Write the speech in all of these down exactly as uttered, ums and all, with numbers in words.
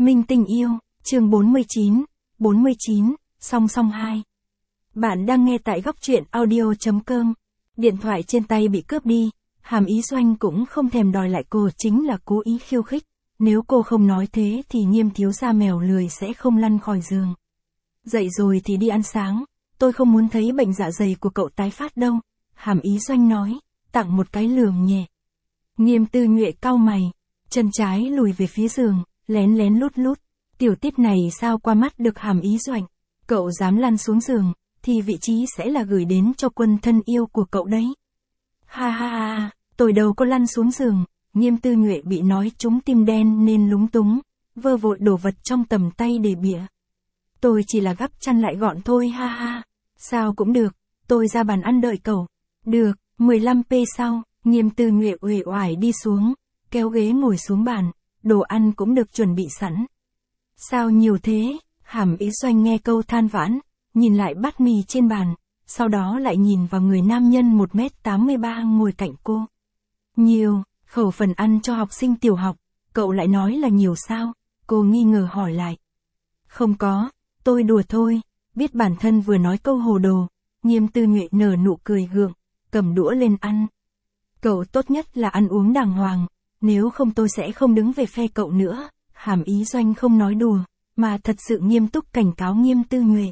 Minh tình yêu, chương bốn mươi chín, bốn mươi chín, song song hai. Bạn đang nghe tại góc truyện audio.com. Điện thoại trên tay bị cướp đi, Hàm Ý Doanh cũng không thèm đòi lại, cô chính là cố ý khiêu khích. Nếu cô không nói thế thì Nghiêm thiếu gia mèo lười sẽ không lăn khỏi giường. Dậy rồi thì đi ăn sáng, tôi không muốn thấy bệnh dạ dày của cậu tái phát đâu, Hàm Ý Doanh nói, tặng một cái lườm nhẹ. Nghiêm Tư Nhuệ cau mày, chân trái lùi về phía giường, lén lén lút lút. Tiểu tiết này sao qua mắt được Hàm Ý Doanh? Cậu dám lăn xuống giường, thì vị trí sẽ là gửi đến cho quân thân yêu của cậu đấy. Ha ha ha, tôi đâu có lăn xuống giường. Nghiêm Tư Nhuệ bị nói trúng tim đen nên lúng túng, vơ vội đổ vật trong tầm tay để bịa. Tôi chỉ là gắp chăn lại gọn thôi, ha ha. Sao cũng được, tôi ra bàn ăn đợi cậu. Được, mười lăm phút sau, Nghiêm Tư Nhuệ uể oải đi xuống, kéo ghế ngồi xuống bàn, đồ ăn cũng được chuẩn bị sẵn. Sao nhiều thế? Hàm Ý Doanh nghe câu than vãn, nhìn lại bát mì trên bàn, sau đó lại nhìn vào người nam nhân một mét tám mươi ba ngồi cạnh cô. Nhiều, khẩu phần ăn cho học sinh tiểu học, cậu lại nói là nhiều sao? Cô nghi ngờ hỏi lại. Không có, tôi đùa thôi, biết bản thân vừa nói câu hồ đồ. Nghiêm Tư Nhuệ nở nụ cười gượng, cầm đũa lên ăn. Cậu tốt nhất là ăn uống đàng hoàng, nếu không tôi sẽ không đứng về phe cậu nữa. Hàm Ý Doanh không nói đùa, mà thật sự nghiêm túc cảnh cáo Nghiêm Tư Nhuệ.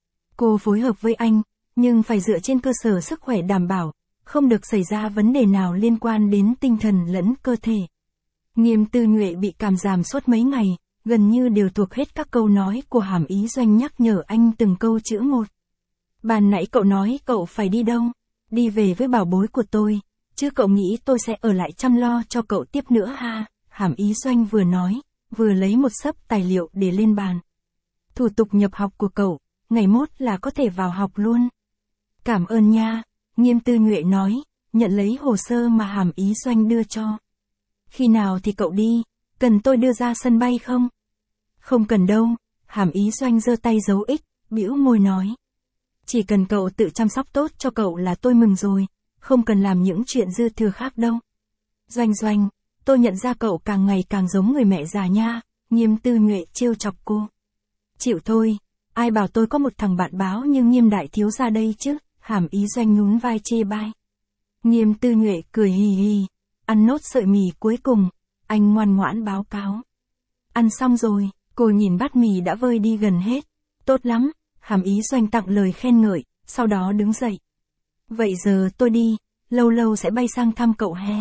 Cô phối hợp với anh, nhưng phải dựa trên cơ sở sức khỏe đảm bảo, không được xảy ra vấn đề nào liên quan đến tinh thần lẫn cơ thể. Nghiêm Tư Nhuệ bị cảm giảm suốt mấy ngày, gần như đều thuộc hết các câu nói của Hàm Ý Doanh nhắc nhở anh từng câu chữ một. Ban nãy cậu nói cậu phải đi đâu? Đi về với bảo bối của tôi, chứ cậu nghĩ tôi sẽ ở lại chăm lo cho cậu tiếp nữa ha? Hàm Ý Doanh vừa nói, vừa lấy một xấp tài liệu để lên bàn. Thủ tục nhập học của cậu, ngày mốt là có thể vào học luôn. Cảm ơn nha, Nghiêm Tư Nhuệ nói, nhận lấy hồ sơ mà Hàm Ý Doanh đưa cho. Khi nào thì cậu đi, cần tôi đưa ra sân bay không? Không cần đâu, Hàm Ý Doanh giơ tay dấu ích, bĩu môi nói. Chỉ cần cậu tự chăm sóc tốt cho cậu là tôi mừng rồi, không cần làm những chuyện dư thừa khác đâu. Doanh Doanh, tôi nhận ra cậu càng ngày càng giống người mẹ già nha, Nghiêm Tư Nhuệ trêu chọc cô. Chịu thôi, ai bảo tôi có một thằng bạn báo như Nghiêm đại thiếu gia đây chứ, Hàm Ý Doanh nhún vai chê bai. Nghiêm Tư Nhuệ cười hì hì, ăn nốt sợi mì cuối cùng, anh ngoan ngoãn báo cáo. Ăn xong rồi, cô nhìn bát mì đã vơi đi gần hết, tốt lắm, Hàm Ý Doanh tặng lời khen ngợi, sau đó đứng dậy. Vậy giờ tôi đi, lâu lâu sẽ bay sang thăm cậu he.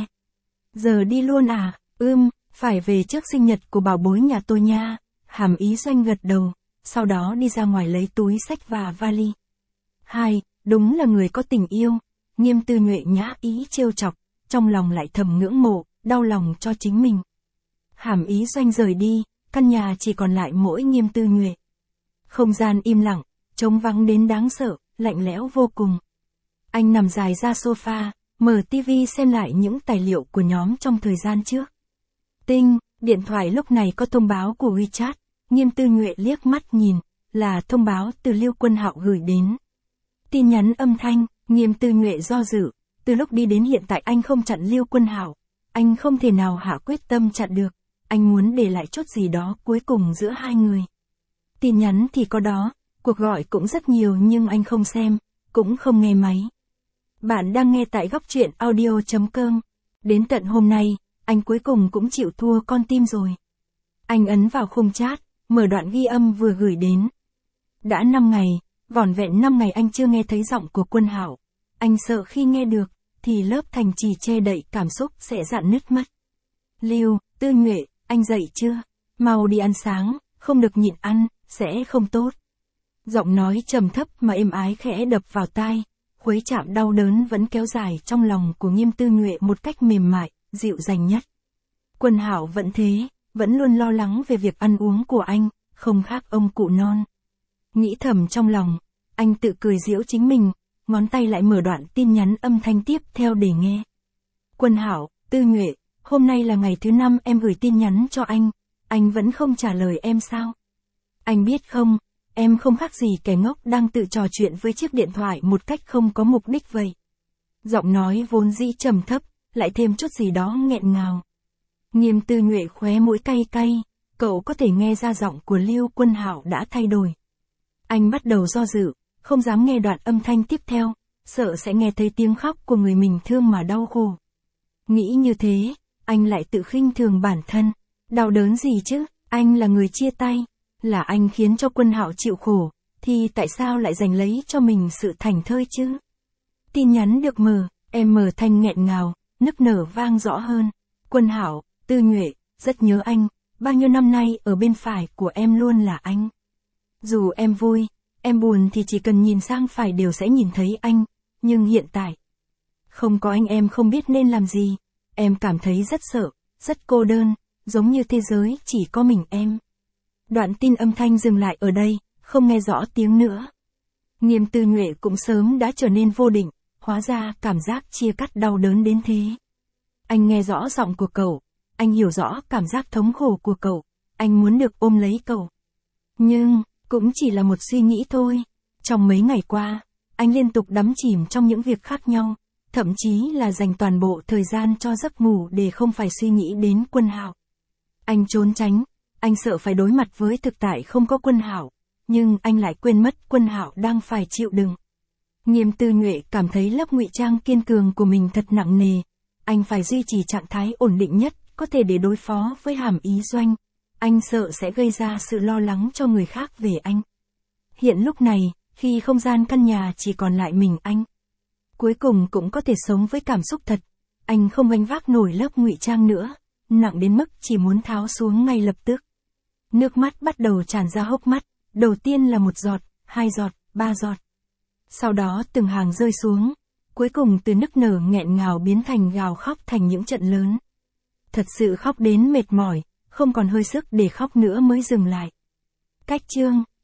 Giờ đi luôn à? Ưm, phải về trước sinh nhật của bảo bối nhà tôi nha. Hàm Ý Doanh gật đầu, sau đó đi ra ngoài lấy túi xách và vali. Hai, đúng là người có tình yêu. Nghiêm Tư Nhuệ nhã ý trêu chọc, trong lòng lại thầm ngưỡng mộ, đau lòng cho chính mình. Hàm Ý Doanh rời đi, căn nhà chỉ còn lại mỗi Nghiêm Tư Nhuệ. Không gian im lặng, trống vắng đến đáng sợ, lạnh lẽo vô cùng. Anh nằm dài ra sofa, mở tivi xem lại những tài liệu của nhóm trong thời gian trước. Tinh, điện thoại lúc này có thông báo của WeChat, Nghiêm Tư Nhuệ liếc mắt nhìn, là thông báo từ Liêu Quân Hạo gửi đến. Tin nhắn âm thanh, Nghiêm Tư Nhuệ do dự, từ lúc đi đến hiện tại anh không chặn Liêu Quân Hạo, anh không thể nào hạ quyết tâm chặn được, anh muốn để lại chút gì đó cuối cùng giữa hai người. Tin nhắn thì có đó, cuộc gọi cũng rất nhiều nhưng anh không xem, cũng không nghe máy. Bạn đang nghe tại góc truyện audio.com. Đến tận hôm nay, anh cuối cùng cũng chịu thua con tim rồi. Anh ấn vào khung chat, mở đoạn ghi âm vừa gửi đến. Đã năm ngày, vỏn vẹn năm ngày anh chưa nghe thấy giọng của Quân Hạo. Anh sợ khi nghe được, thì lớp thành trì che đậy cảm xúc sẽ rạn nứt mất. Lưu, Tư Nhuệ, anh dậy chưa? Mau đi ăn sáng, không được nhịn ăn, sẽ không tốt. Giọng nói trầm thấp mà êm ái khẽ đập vào tai, khuấy chạm đau đớn vẫn kéo dài trong lòng của Nghiêm Tư Nhuệ một cách mềm mại, dịu dàng nhất. Quân Hạo vẫn thế, vẫn luôn lo lắng về việc ăn uống của anh, không khác ông cụ non. Nghĩ thầm trong lòng, anh tự cười giễu chính mình, ngón tay lại mở đoạn tin nhắn âm thanh tiếp theo để nghe. Quân Hạo, Tư Nhuệ, hôm nay là ngày thứ năm em gửi tin nhắn cho anh, anh vẫn không trả lời em sao? Anh biết không, em không khác gì kẻ ngốc đang tự trò chuyện với chiếc điện thoại một cách không có mục đích vậy. Giọng nói vốn dĩ trầm thấp, lại thêm chút gì đó nghẹn ngào. Nghiêm Tư Nhuệ khóe mũi cay cay, cậu có thể nghe ra giọng của Lưu Quân Hạo đã thay đổi. Anh bắt đầu do dự, không dám nghe đoạn âm thanh tiếp theo, sợ sẽ nghe thấy tiếng khóc của người mình thương mà đau khổ. Nghĩ như thế, anh lại tự khinh thường bản thân. Đau đớn gì chứ, anh là người chia tay, là anh khiến cho Quân Hạo chịu khổ, thì tại sao lại giành lấy cho mình sự thảnh thơi chứ? Tin nhắn được mở, em mở thanh nghẹn ngào, nức nở vang rõ hơn. Quân Hạo, Tư Nhuệ, rất nhớ anh, bao nhiêu năm nay ở bên phải của em luôn là anh. Dù em vui, em buồn thì chỉ cần nhìn sang phải đều sẽ nhìn thấy anh, nhưng hiện tại, không có anh em không biết nên làm gì, em cảm thấy rất sợ, rất cô đơn, giống như thế giới chỉ có mình em. Đoạn tin âm thanh dừng lại ở đây, không nghe rõ tiếng nữa. Nghiêm Tư Nhuệ cũng sớm đã trở nên vô định, hóa ra cảm giác chia cắt đau đớn đến thế. Anh nghe rõ giọng của cậu, anh hiểu rõ cảm giác thống khổ của cậu, anh muốn được ôm lấy cậu. Nhưng, cũng chỉ là một suy nghĩ thôi. Trong mấy ngày qua, anh liên tục đắm chìm trong những việc khác nhau, thậm chí là dành toàn bộ thời gian cho giấc ngủ để không phải suy nghĩ đến Quân Hạo. Anh trốn tránh, anh sợ phải đối mặt với thực tại không có Quân Hạo, nhưng anh lại quên mất Quân Hạo đang phải chịu đựng. Nghiêm Tư Nhuệ cảm thấy lớp ngụy trang kiên cường của mình thật nặng nề, anh phải duy trì trạng thái ổn định nhất có thể để đối phó với Hàm Ý Doanh. Anh sợ sẽ gây ra sự lo lắng cho người khác về anh. Hiện lúc này, khi không gian căn nhà chỉ còn lại mình anh, cuối cùng cũng có thể sống với cảm xúc thật. Anh không gánh vác nổi lớp ngụy trang nữa, nặng đến mức chỉ muốn tháo xuống ngay lập tức. Nước mắt bắt đầu tràn ra hốc mắt, đầu tiên là một giọt, hai giọt, ba giọt. Sau đó từng hàng rơi xuống, cuối cùng từ nức nở nghẹn ngào biến thành gào khóc thành những trận lớn. Thật sự khóc đến mệt mỏi, không còn hơi sức để khóc nữa mới dừng lại. Cách chương